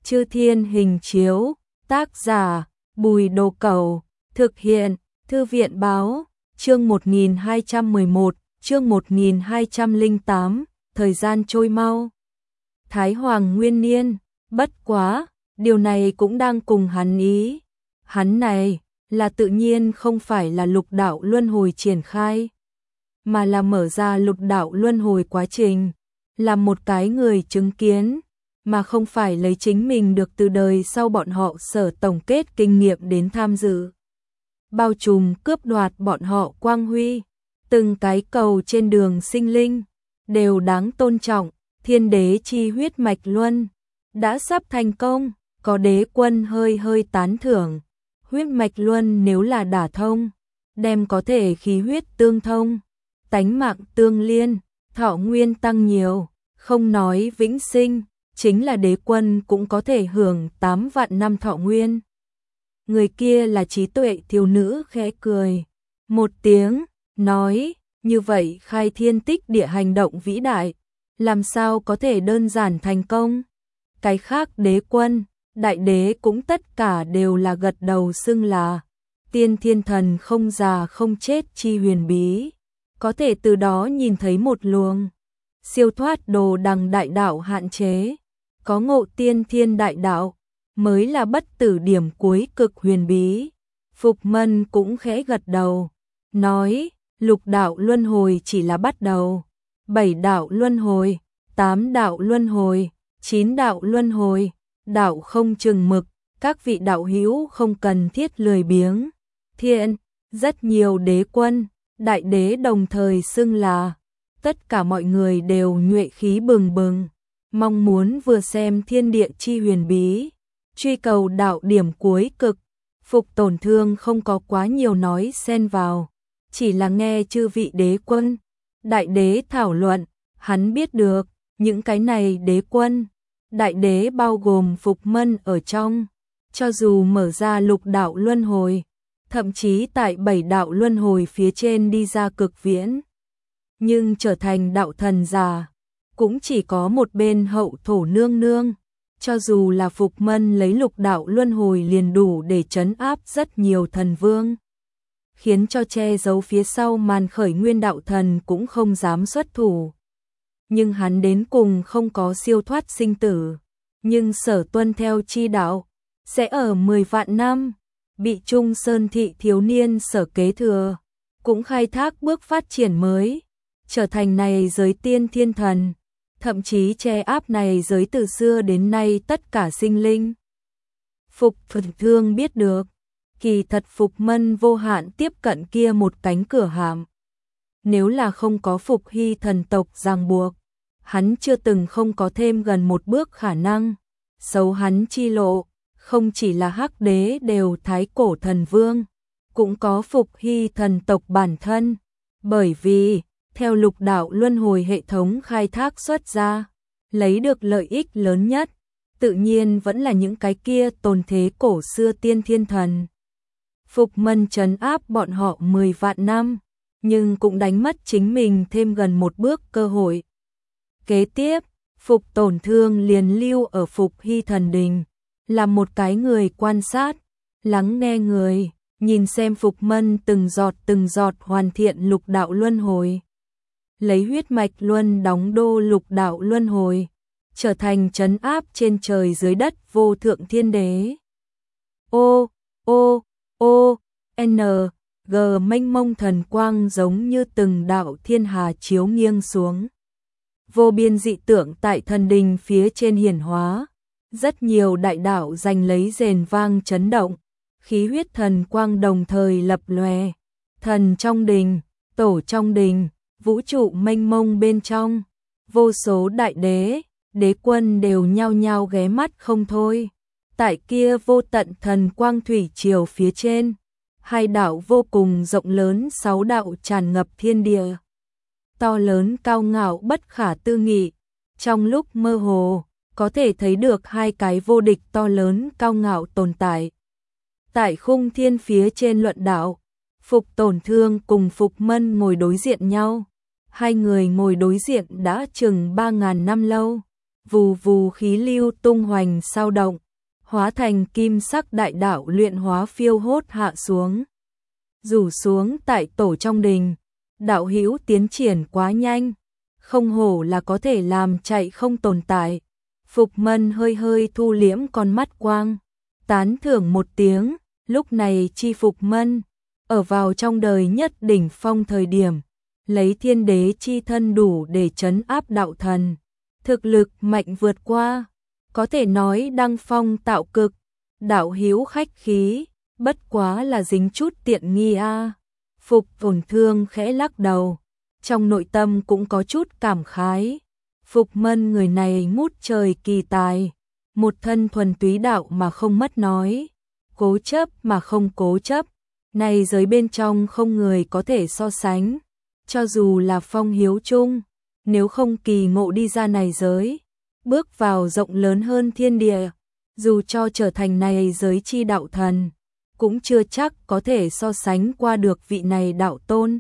Chư Thiên Hình Chiếu, tác giả Bùi Đồ Cẩu, thực hiện Thư viện Báo, chương 1211, chương 1208, thời gian trôi mau. Thái Hoàng Nguyên Niên, bất quá, điều này cũng đang cùng hắn ý. Hắn này là tự nhiên không phải là lục đạo luân hồi triển khai, mà là mở ra lục đạo luân hồi quá trình, là một cái người chứng kiến, mà không phải lấy chính mình được từ đời sau bọn họ sở tổng kết kinh nghiệm đến tham dự. Bao trùm cướp đoạt bọn họ quang huy, từng cái cầu trên đường sinh linh, đều đáng tôn trọng, thiên đế chi huyết mạch luân, đã sắp thành công, có đế quân hơi hơi tán thưởng, huyết mạch luân nếu là đả thông, đem có thể khí huyết tương thông, tánh mạng tương liên, thọ nguyên tăng nhiều, không nói vĩnh sinh, chính là đế quân cũng có thể hưởng 8 vạn năm thọ nguyên. Người kia là trí tuệ thiếu nữ khẽ cười một tiếng, nói, như vậy khai thiên tích địa hành động vĩ đại, làm sao có thể đơn giản thành công. Cái khác đế quân, đại đế cũng tất cả đều là gật đầu xưng là tiên thiên thần không già không chết chi huyền bí, có thể từ đó nhìn thấy một luồng siêu thoát đồ đằng đại đạo hạn chế, có ngộ tiên thiên đại đạo mới là bất tử điểm cuối cực huyền bí. Phục Mân cũng khẽ gật đầu, nói, lục đạo luân hồi chỉ là bắt đầu, 7 đạo luân hồi, 8 đạo luân hồi, 9 đạo luân hồi, đạo không chừng mực, các vị đạo hữu không cần thiết lười biếng. Thiện, rất nhiều đế quân, đại đế đồng thời xưng là, tất cả mọi người đều nhuệ khí bừng bừng, mong muốn vừa xem thiên địa chi huyền bí, truy cầu đạo điểm cuối cực. Phục Tổn Thương không có quá nhiều nói xen vào, chỉ là nghe chư vị đế quân, đại đế thảo luận, hắn biết được, những cái này đế quân, đại đế bao gồm Phục Mân ở trong, cho dù mở ra lục đạo luân hồi, thậm chí tại 7 đạo luân hồi phía trên đi ra cực viễn, nhưng trở thành đạo thần giả, cũng chỉ có một bên Hậu Thổ nương nương. Cho dù là Phục Mân lấy lục đạo luân hồi liền đủ để trấn áp rất nhiều thần vương, khiến cho che giấu phía sau màn khởi nguyên đạo thần cũng không dám xuất thủ. Nhưng hắn đến cùng không có siêu thoát sinh tử, nhưng sở tuân theo chi đạo, sẽ ở 10 vạn năm, bị Trung Sơn thị thiếu niên sở kế thừa, cũng khai thác bước phát triển mới, trở thành này giới tiên thiên thần, thậm chí che áp này giới từ xưa đến nay tất cả sinh linh. Phục Tổn Thương biết được, kỳ thật Phục Mân vô hạn tiếp cận kia một cánh cửa hàm. Nếu là không có Phục Hy thần tộc ràng buộc, hắn chưa từng không có thêm gần một bước khả năng. Xấu hắn chi lộ, không chỉ là hắc đế đều thái cổ thần vương, cũng có Phục Hy thần tộc bản thân, bởi vì theo lục đạo luân hồi hệ thống khai thác xuất ra, lấy được lợi ích lớn nhất, tự nhiên vẫn là những cái kia tồn thế cổ xưa tiên thiên thần. Phục Mân trấn áp bọn họ 10 vạn năm, nhưng cũng đánh mất chính mình thêm gần một bước cơ hội. Kế tiếp, Phục Tổn Thương liền lưu ở Phục Hy thần đình, là một cái người quan sát, lắng nghe người, nhìn xem Phục Mân từng giọt hoàn thiện lục đạo luân hồi. Lấy huyết mạch luân đóng đô lục đạo luân hồi, trở thành trấn áp trên trời dưới đất vô thượng thiên đế. N, G mênh mông thần quang giống như từng đạo thiên hà chiếu nghiêng xuống. Vô biên dị tượng tại thần đình phía trên hiển hóa, rất nhiều đại đạo giành lấy rền vang chấn động, khí huyết thần quang đồng thời lập lòe, thần trong đình, tổ trong đình, vũ trụ mênh mông bên trong, vô số đại đế, đế quân đều nhao nhao ghé mắt không thôi. Tại kia vô tận thần quang thủy triều phía trên, hai đạo vô cùng rộng lớn 6 đạo tràn ngập thiên địa. To lớn cao ngạo bất khả tư nghị, trong lúc mơ hồ, có thể thấy được hai cái vô địch to lớn cao ngạo tồn tại. Tại khung thiên phía trên luận đạo, Phục Tổn Thương cùng Phục Mân ngồi đối diện nhau. Hai người ngồi đối diện đã chừng 3.000 năm lâu, vù vù khí lưu tung hoành sao động, hóa thành kim sắc đại đạo luyện hóa phiêu hốt hạ xuống. Rủ xuống tại tổ trong đình, đạo hữu tiến triển quá nhanh, không hổ là có thể làm chạy không tồn tại. Phục Mân hơi hơi thu liễm con mắt quang, tán thưởng một tiếng, lúc này chi Phục Mân, ở vào trong đời nhất đỉnh phong thời điểm, lấy thiên đế chi thân đủ để trấn áp đạo thần, thực lực mạnh vượt qua, có thể nói đăng phong tạo cực, đạo hữu khách khí, bất quá là dính chút tiện nghi a. Phục Tổn Thương khẽ lắc đầu, trong nội tâm cũng có chút cảm khái. Phục Mân người này ngút trời kỳ tài, một thân thuần túy đạo mà không mất nói, cố chấp mà không cố chấp, này giới bên trong không người có thể so sánh, cho dù là Phong Hiếu Trung, nếu không kỳ ngộ đi ra này giới, bước vào rộng lớn hơn thiên địa, dù cho trở thành này giới chi đạo thần, cũng chưa chắc có thể so sánh qua được vị này đạo tôn.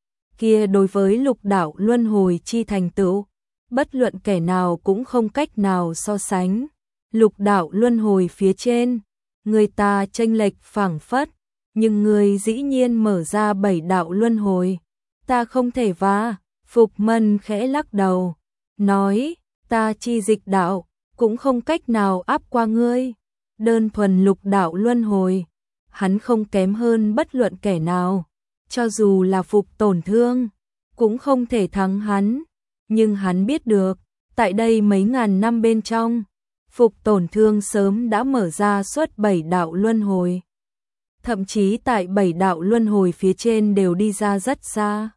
Kia đối với lục đạo luân hồi chi thành tựu, bất luận kẻ nào cũng không cách nào so sánh. Lục đạo luân hồi phía trên, người ta chênh lệch phảng phất, nhưng người dĩ nhiên mở ra 7 đạo luân hồi, ta không thể va. Phục Mân khẽ lắc đầu, nói, ta chi dịch đạo, cũng không cách nào áp qua ngươi. Đơn thuần lục đạo luân hồi, hắn không kém hơn bất luận kẻ nào, cho dù là Phục Tổn Thương, cũng không thể thắng hắn. Nhưng hắn biết được, tại đây mấy ngàn năm bên trong, Phục Tổn Thương sớm đã mở ra suốt 7 đạo luân hồi. Thậm chí tại 7 đạo luân hồi phía trên đều đi ra rất xa.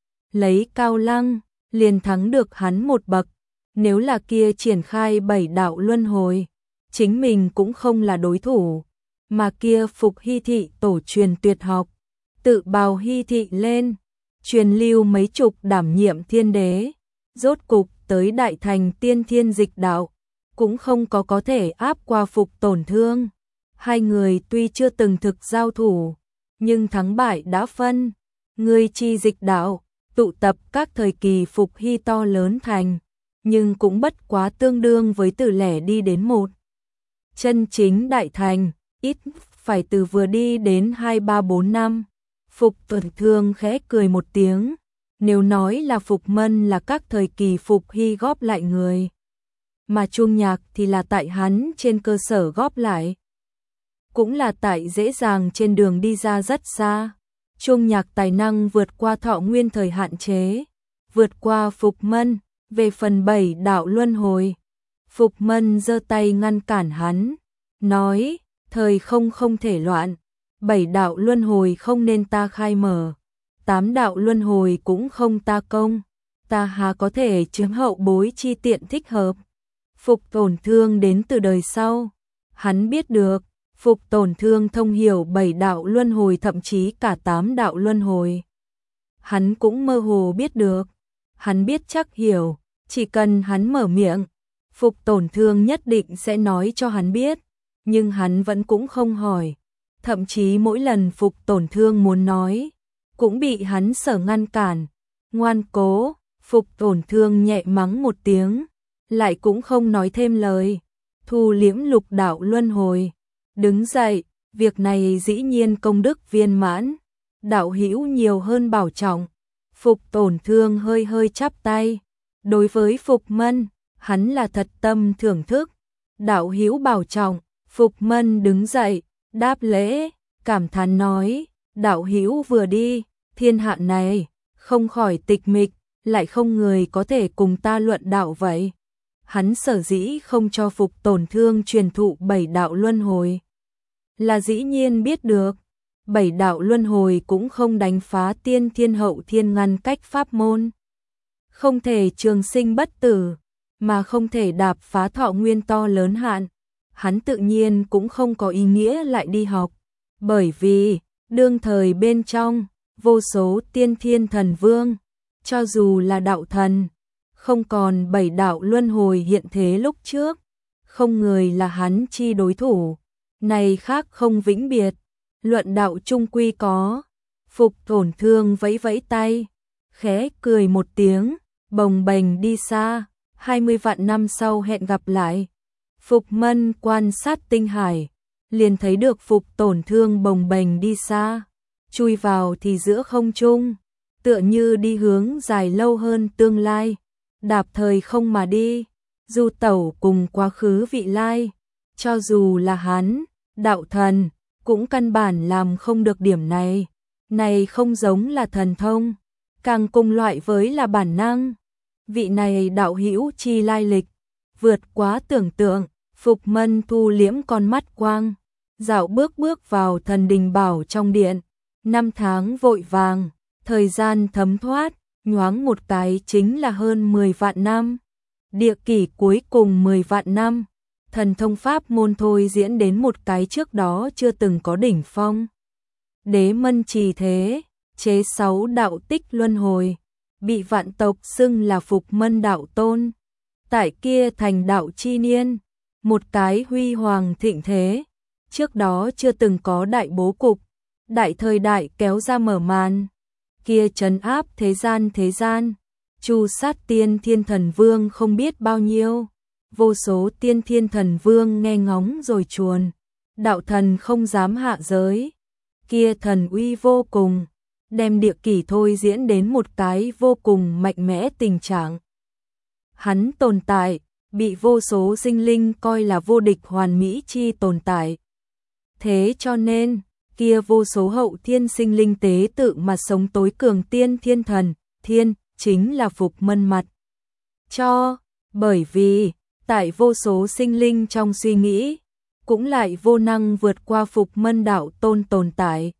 Lấy Cao Lăng, liền thắng được hắn một bậc. Nếu là kia triển khai 7 đạo luân hồi, chính mình cũng không là đối thủ. Mà kia Phục Hy Thị tổ truyền tuyệt học, tự bào Hy Thị lên, truyền lưu mấy chục đảm nhiệm thiên đế. Rốt cục tới đại thành tiên thiên dịch đạo, cũng không có thể áp qua Phục Tổn Thương. Hai người tuy chưa từng thực giao thủ, nhưng thắng bại đã phân. Người chi dịch đạo, tụ tập các thời kỳ Phục Hy to lớn thành, nhưng cũng bất quá tương đương với từ lẻ đi đến một. Chân chính đại thành, ít phải từ vừa đi đến 2, 3, 4 năm. Phục Tổn Thương khẽ cười một tiếng. Nếu nói là Phục Mân là các thời kỳ Phục Hy góp lại người, mà Chuông Nhạc thì là tại hắn trên cơ sở góp lại, cũng là tại dễ dàng trên đường đi ra rất xa. Chuông Nhạc tài năng vượt qua thọ nguyên thời hạn chế, vượt qua Phục Mân. Về phần 7 đạo luân hồi, Phục Mân giơ tay ngăn cản hắn, nói, thời không thể loạn, 7 đạo luân hồi không nên ta khai mở, 8 đạo luân hồi cũng không ta công, ta há có thể chiếm hậu bối chi tiện thích hợp. Phục Tổn Thương đến từ đời sau, hắn biết được, Phục Tổn Thương thông hiểu 7 đạo luân hồi thậm chí cả 8 đạo luân hồi. Hắn cũng mơ hồ biết được, hắn biết chắc hiểu, chỉ cần hắn mở miệng, Phục Tổn Thương nhất định sẽ nói cho hắn biết, nhưng hắn vẫn cũng không hỏi, thậm chí mỗi lần Phục Tổn Thương muốn nói, cũng bị hắn sở ngăn cản. Ngoan cố, Phục Tổn Thương nhẹ mắng một tiếng, lại cũng không nói thêm lời, thu liễm lục đạo luân hồi, đứng dậy, việc này dĩ nhiên công đức viên mãn, đạo hữu nhiều hơn bảo trọng. Phục Tổn Thương hơi hơi chắp tay, đối với Phục Mân, hắn là thật tâm thưởng thức, đạo hữu bảo trọng. Phục Mân đứng dậy, đáp lễ, cảm thán nói, đạo hữu vừa đi, thiên hạ này, không khỏi tịch mịch, lại không người có thể cùng ta luận đạo vậy. Hắn sở dĩ không cho Phục Tổn Thương truyền thụ 7 đạo luân hồi, là dĩ nhiên biết được, 7 đạo luân hồi cũng không đánh phá tiên thiên hậu thiên ngăn cách pháp môn. Không thể trường sinh bất tử, mà không thể đạp phá thọ nguyên to lớn hạn. Hắn tự nhiên cũng không có ý nghĩa lại đi học, bởi vì, đương thời bên trong, vô số tiên thiên thần vương, cho dù là đạo thần, không còn 7 đạo luân hồi hiện thế lúc trước, không người là hắn chi đối thủ, này khác không vĩnh biệt, luận đạo chung quy có. Phục Tổn Thương vẫy vẫy tay, khẽ cười một tiếng, bồng bềnh đi xa, 20 vạn năm sau hẹn gặp lại. Phục Mân quan sát tinh hải, liền thấy được Phục Tổn Thương bồng bềnh đi xa, chui vào thì giữa không trung, tựa như đi hướng dài lâu hơn tương lai, đạp thời không mà đi, du tẩu cùng quá khứ vị lai, cho dù là hắn, đạo thần, cũng căn bản làm không được điểm này. Này không giống là thần thông, càng cùng loại với là bản năng. Vị này đạo hữu chi lai lịch, vượt quá tưởng tượng. Phục Mân thu liễm con mắt quang, dạo bước vào thần đình bảo trong điện. 5 tháng vội vàng, thời gian thấm thoát, nhoáng một cái chính là hơn 10 vạn năm. Địa kỷ cuối cùng 10 vạn năm, thần thông pháp môn thôi diễn đến một cái trước đó chưa từng có đỉnh phong. Đế Mân trì thế, chế 6 đạo tích luân hồi, bị vạn tộc xưng là Phục Mân đạo tôn. Tại kia thành đạo chi niên, một cái huy hoàng thịnh thế, trước đó chưa từng có đại bố cục, đại thời đại kéo ra mở màn, kia trấn áp thế gian, chu sát tiên thiên thần vương không biết bao nhiêu, vô số tiên thiên thần vương nghe ngóng rồi chuồn, đạo thần không dám hạ giới, kia thần uy vô cùng, đem địa kỷ thôi diễn đến một cái vô cùng mạnh mẽ tình trạng. Hắn tồn tại, bị vô số sinh linh coi là vô địch hoàn mỹ chi tồn tại. Thế cho nên, kia vô số hậu thiên sinh linh tế tự mà sống tối cường tiên thiên thần, thiên, chính là Phục Mân mặt. Cho, bởi vì, tại vô số sinh linh trong suy nghĩ, cũng lại vô năng vượt qua Phục Mân đạo tôn tồn tại.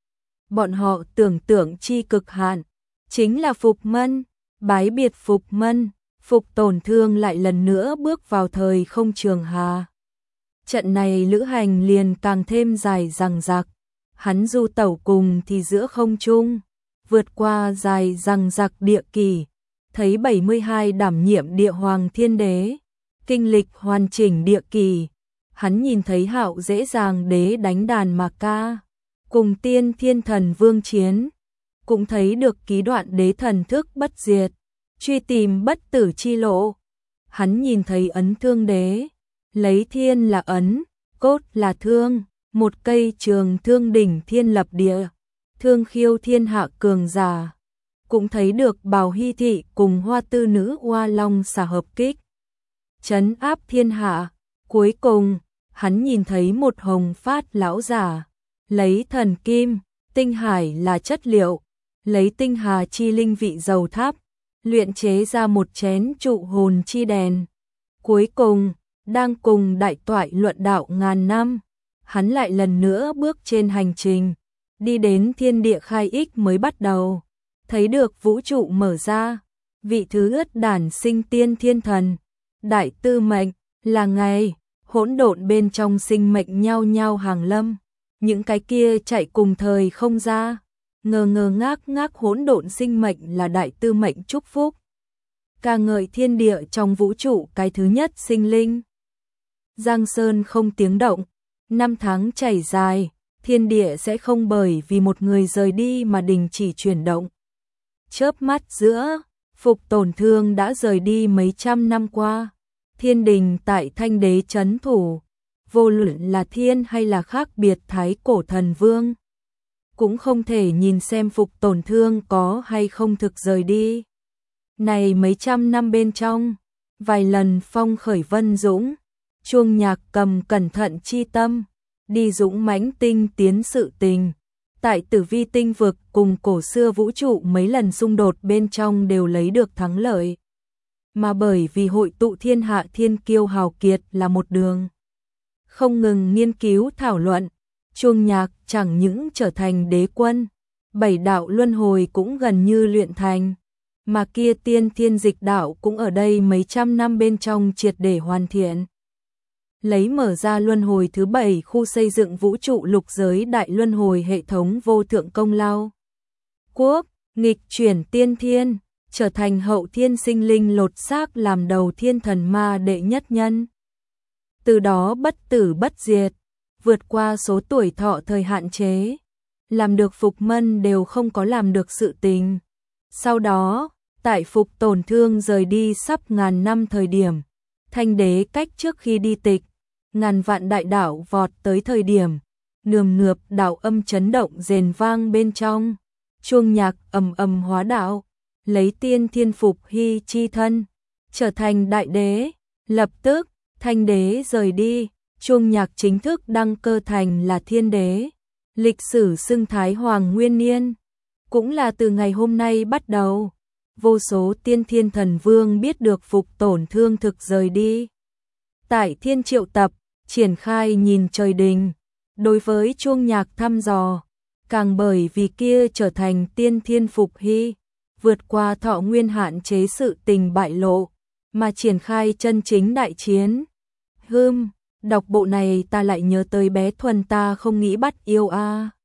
Bọn họ tưởng tượng chi cực hạn, chính là Phục Mân, bái biệt Phục Mân. Phục Tổn Thương lại lần nữa bước vào thời không trường hà. Trận này lữ hành liền càng thêm dài dằng dặc. Hắn du tẩu cùng thì giữa không trung, vượt qua dài dằng dặc địa kỳ, thấy 72 đảm nhiệm địa hoàng thiên đế, kinh lịch hoàn chỉnh địa kỳ. Hắn nhìn thấy Hạo dễ dàng đế đánh đàn mà ca, cùng tiên thiên thần vương chiến, cũng thấy được ký đoạn đế thần thức bất diệt, truy tìm bất tử chi lộ. Hắn nhìn thấy ấn thương đế, lấy thiên là ấn, cốt là thương, một cây trường thương đỉnh thiên lập địa, thương khiêu thiên hạ cường giả. Cũng thấy được Bào Hy Thị cùng Hoa Tư Nữ Hoa Long xả hợp kích, trấn áp thiên hạ. Cuối cùng, hắn nhìn thấy một hồng phát lão giả, lấy thần kim, tinh hải là chất liệu, lấy tinh hà chi linh vị dầu tháp, luyện chế ra một chén trụ hồn chi đèn. Cuối cùng, đang cùng đại toại luận đạo ngàn năm, hắn lại lần nữa bước trên hành trình, đi đến thiên địa khai ích mới bắt đầu, thấy được vũ trụ mở ra, vị thứ ất đản sinh tiên thiên thần, đại tư mệnh, là ngày, hỗn độn bên trong sinh mệnh nhau nhau hàng lâm, những cái kia chạy cùng thời không ra. Ngờ ngác hỗn độn sinh mệnh là đại tư mệnh chúc phúc, ca ngợi thiên địa trong vũ trụ cái thứ nhất sinh linh. Giang sơn không tiếng động, 5 tháng chảy dài, thiên địa sẽ không bởi vì một người rời đi mà đình chỉ chuyển động. Chớp mắt giữa, Phục Tổn Thương đã rời đi mấy trăm năm qua, thiên đình tại Thanh Đế trấn thủ, vô luận là thiên hay là khác biệt thái cổ thần vương, cũng không thể nhìn xem Phục Tổn Thương có hay không thực rời đi. Này mấy trăm năm bên trong, vài lần phong khởi vân dũng, chuông nhạc cầm cẩn thận chi tâm, đi dũng mãnh tinh tiến sự tình. Tại Tử Vi tinh vực cùng cổ xưa vũ trụ mấy lần xung đột bên trong đều lấy được thắng lợi. Mà bởi vì hội tụ thiên hạ thiên kiêu hào kiệt là một đường, không ngừng nghiên cứu thảo luận, chuông nhạc chẳng những trở thành đế quân, 7 đạo luân hồi cũng gần như luyện thành, mà kia tiên thiên dịch đạo cũng ở đây mấy trăm năm bên trong triệt để hoàn thiện. Lấy mở ra luân hồi thứ 7 khu xây dựng vũ trụ lục giới đại luân hồi hệ thống vô thượng công lao. Quốc, nghịch chuyển tiên thiên, trở thành hậu thiên sinh linh lột xác làm đầu thiên thần ma đệ nhất nhân. Từ đó bất tử bất diệt, vượt qua số tuổi thọ thời hạn chế, làm được Phục Mân đều không có làm được sự tình. Sau đó, Tại Phục Tổn Thương rời đi sắp ngàn năm thời điểm, Thanh đế cách trước khi đi tịch, ngàn vạn đại đạo vọt tới thời điểm, nườm nượp đạo âm chấn động rền vang bên trong, chuông nhạc ầm ầm hóa đạo, lấy tiên thiên Phục Hy chi thân, trở thành đại đế. Lập tức, Thanh đế rời đi, chuông nhạc chính thức đăng cơ thành là thiên đế. Lịch sử xưng Thái Hoàng Nguyên Niên, cũng là từ ngày hôm nay bắt đầu. Vô số tiên thiên thần vương biết được Phục Tổn Thương thực rời đi. Tại Thiên Triệu Tập, triển khai nhìn trời đình, đối với chuông nhạc thăm dò, càng bởi vì kia trở thành tiên thiên Phục Hy, vượt qua thọ nguyên hạn chế sự tình bại lộ, mà triển khai chân chính đại chiến. Đọc bộ này ta lại nhớ tới bé Thuần ta không nghĩ bắt yêu a.